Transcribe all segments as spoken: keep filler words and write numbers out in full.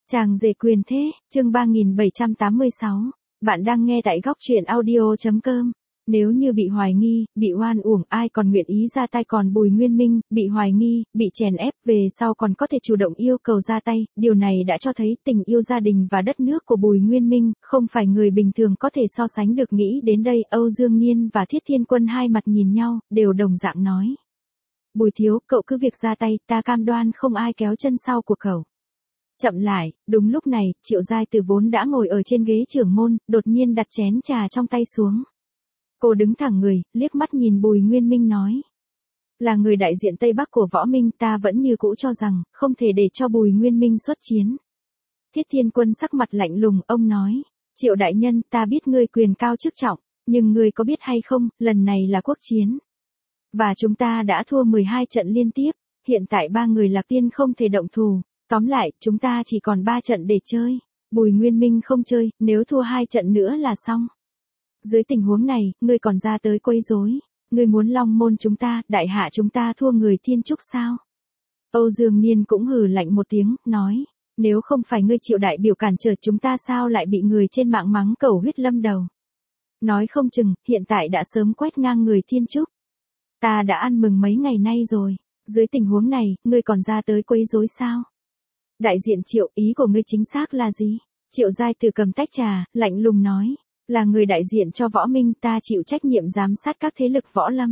Chàng rể quyền thế, chương ba nghìn bảy trăm tám mươi sáu. Bạn đang nghe tại góc truyện audio chấm com. Nếu như bị hoài nghi, bị oan uổng, ai còn nguyện ý ra tay, còn Bùi Nguyên Minh, bị hoài nghi, bị chèn ép, về sau còn có thể chủ động yêu cầu ra tay, điều này đã cho thấy tình yêu gia đình và đất nước của Bùi Nguyên Minh, không phải người bình thường có thể so sánh được. Nghĩ đến đây, Âu Dương Niên và Thiết Thiên Quân hai mặt nhìn nhau, đều đồng dạng nói. Bùi thiếu, cậu cứ việc ra tay, ta cam đoan không ai kéo chân sau của cậu. Chậm lại, đúng lúc này, Triệu Giai Từ vốn đã ngồi ở trên ghế trưởng môn, đột nhiên đặt chén trà trong tay xuống. Cô đứng thẳng người, liếc mắt nhìn Bùi Nguyên Minh nói. Là người đại diện Tây Bắc của Võ Minh, ta vẫn như cũ cho rằng, không thể để cho Bùi Nguyên Minh xuất chiến. Thiết Thiên Quân sắc mặt lạnh lùng, ông nói. Triệu đại nhân, ta biết ngươi quyền cao chức trọng, nhưng ngươi có biết hay không, lần này là quốc chiến. Và chúng ta đã thua mười hai trận liên tiếp, hiện tại ba người Lạc Tiên không thể động thủ. Tóm lại, chúng ta chỉ còn ba trận để chơi. Bùi Nguyên Minh không chơi, nếu thua hai trận nữa là xong. Dưới tình huống này, ngươi còn ra tới quấy rối. Ngươi muốn long môn chúng ta, đại hạ chúng ta thua người Thiên Trúc sao? Âu Dương Niên cũng hừ lạnh một tiếng, nói. Nếu không phải ngươi Triệu đại biểu cản trở, chúng ta sao lại bị người trên mạng mắng cẩu huyết lâm đầu? Nói không chừng, hiện tại đã sớm quét ngang người Thiên Trúc. Ta đã ăn mừng mấy ngày nay rồi. Dưới tình huống này, ngươi còn ra tới quấy rối sao? Đại diện Triệu, ý của ngươi chính xác là gì? Triệu Giai Từ cầm tách trà, lạnh lùng nói. Là người đại diện cho Võ Minh, ta chịu trách nhiệm giám sát các thế lực võ lâm.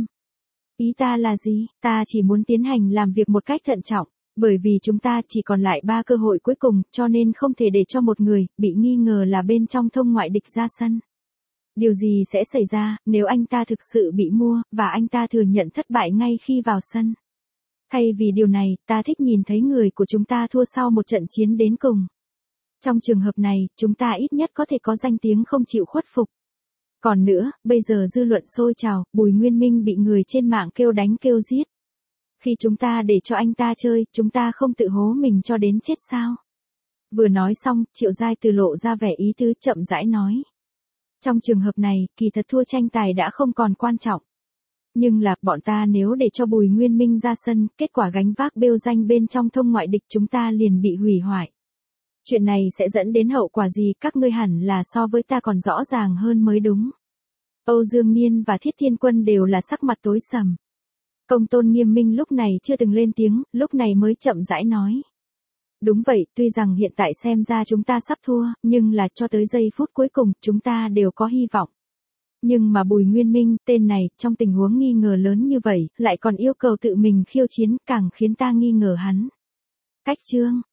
Ý ta là gì? Ta chỉ muốn tiến hành làm việc một cách thận trọng, bởi vì chúng ta chỉ còn lại ba cơ hội cuối cùng, cho nên không thể để cho một người bị nghi ngờ là bên trong thông ngoại địch ra sân. Điều gì sẽ xảy ra nếu anh ta thực sự bị mua, và anh ta thừa nhận thất bại ngay khi vào sân? Thay vì điều này, ta thích nhìn thấy người của chúng ta thua sau một trận chiến đến cùng. Trong trường hợp này, chúng ta ít nhất có thể có danh tiếng không chịu khuất phục. Còn nữa, bây giờ dư luận sôi trào, Bùi Nguyên Minh bị người trên mạng kêu đánh kêu giết. Khi chúng ta để cho anh ta chơi, chúng ta không tự hố mình cho đến chết sao? Vừa nói xong, Triệu Giai Từ lộ ra vẻ ý tứ, chậm rãi nói. Trong trường hợp này, kỳ thật thua tranh tài đã không còn quan trọng. Nhưng là, bọn ta nếu để cho Bùi Nguyên Minh ra sân, kết quả gánh vác bêu danh bên trong thông ngoại địch chúng ta liền bị hủy hoại. Chuyện này sẽ dẫn đến hậu quả gì, các ngươi hẳn là so với ta còn rõ ràng hơn mới đúng. Âu Dương Niên và Thiết Thiên Quân đều là sắc mặt tối sầm. Công Tôn Nghiêm Minh lúc này chưa từng lên tiếng, lúc này mới chậm rãi nói. Đúng vậy, tuy rằng hiện tại xem ra chúng ta sắp thua, nhưng là cho tới giây phút cuối cùng, chúng ta đều có hy vọng. Nhưng mà Bùi Nguyên Minh, tên này, trong tình huống nghi ngờ lớn như vậy, lại còn yêu cầu tự mình khiêu chiến, càng khiến ta nghi ngờ hắn. Cách chương,